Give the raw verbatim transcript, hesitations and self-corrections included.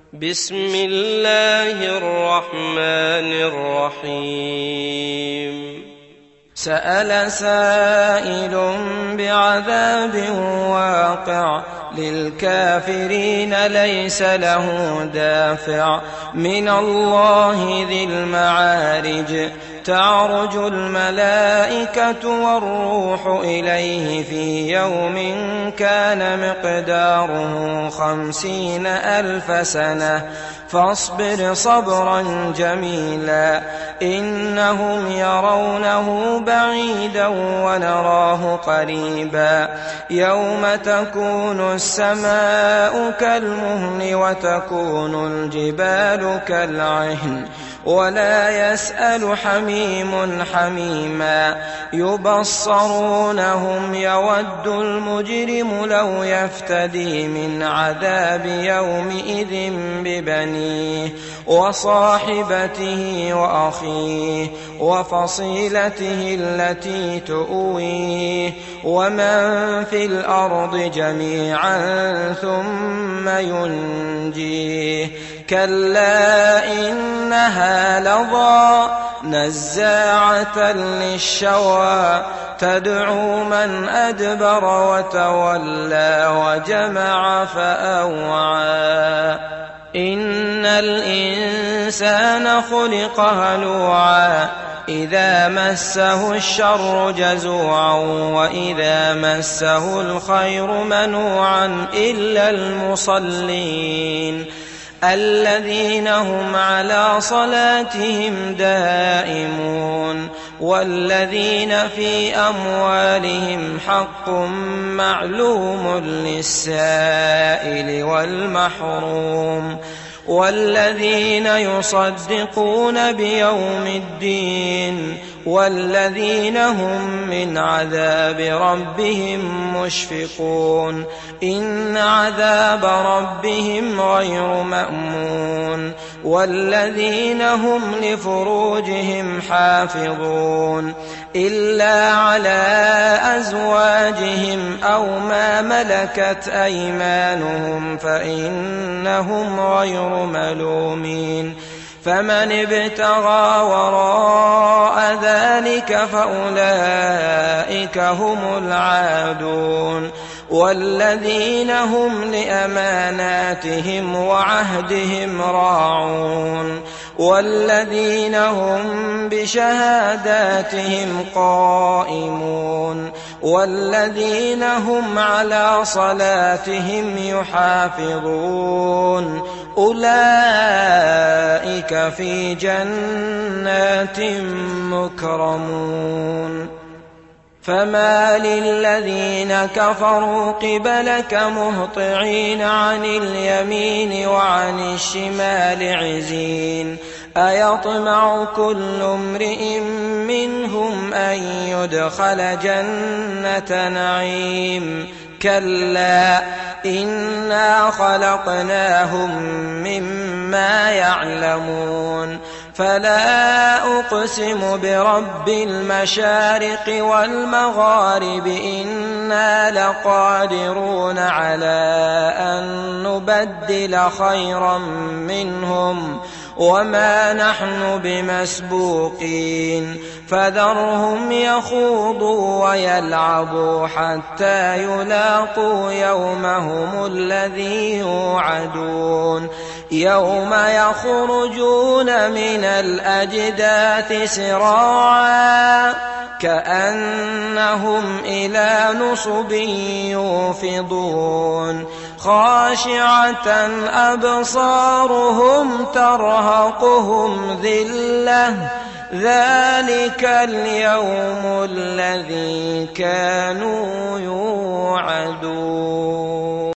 بسم الله الرحمن الرحيم سأل سائل بعذاب واقع للكافرين ليس له دافع من الله ذي المعارج تعرج الملائكة والروح إليه في يوم كان مقداره خمسين ألف سنة فاصبر صبرا جميلا إنهم يرونه بعيدا ونراه قريبا يوم تكون السماء كالمهل وتكون الجبال كالعهن ولا يسأل حميم حميما يبصرونهم يود المجرم لو يفتدي من عذاب يومئذ ببنيه وصاحبته وأخيه وفصيلته التي تؤويه ومن في الأرض جميعا ثم ينجيه كلا إنها لظى نزاعة للشوى تدعو من أدبر وتولى وجمع فأوعى إن الإنسان خلق هلوعا إذا مسه الشر جزوعا وإذا مسه الخير منوعا إلا المصلين الذين هم على صلاتهم دائمون والذين في أموالهم حق معلوم للسائل والمحروم والذين يصدقون بيوم الدين والذين هم من عذاب ربهم مشفقون إن عذاب ربهم غير مأمون والذين هم لفروجهم حافظون إلا على أزواجهم أو ما ملكت أيمانهم فإنهم غير ملومين فمن ابتغى وراء ذلك فأولئك هم العادون والذين هم لأماناتهم وعهدهم راعون والذين هم بشهاداتهم قائمون والذين هم على صلاتهم يحافظون أولئك في جنات مكرمون فما للذين كفروا قبلك مهطعين عن اليمين وعن الشمال عزين أيطمع كل امرئ منهم أن يدخل جنة نعيم كلا إنا خلقناهم مما يعلمون فلا أقسم برب المشارق والمغارب إنا لقادرون على أن نبدل خيرا منهم وما نحن بمسبوقين فذرهم يخوضوا ويلعبوا حتى يلاقوا يومهم الذي يوعدون يوم يخرجون من الأجداث سراعا كأنهم إلى نصب يوفضون خاشعة أبصارهم ترهقهم ذلة ذلك اليوم الذي كانوا يوعدون.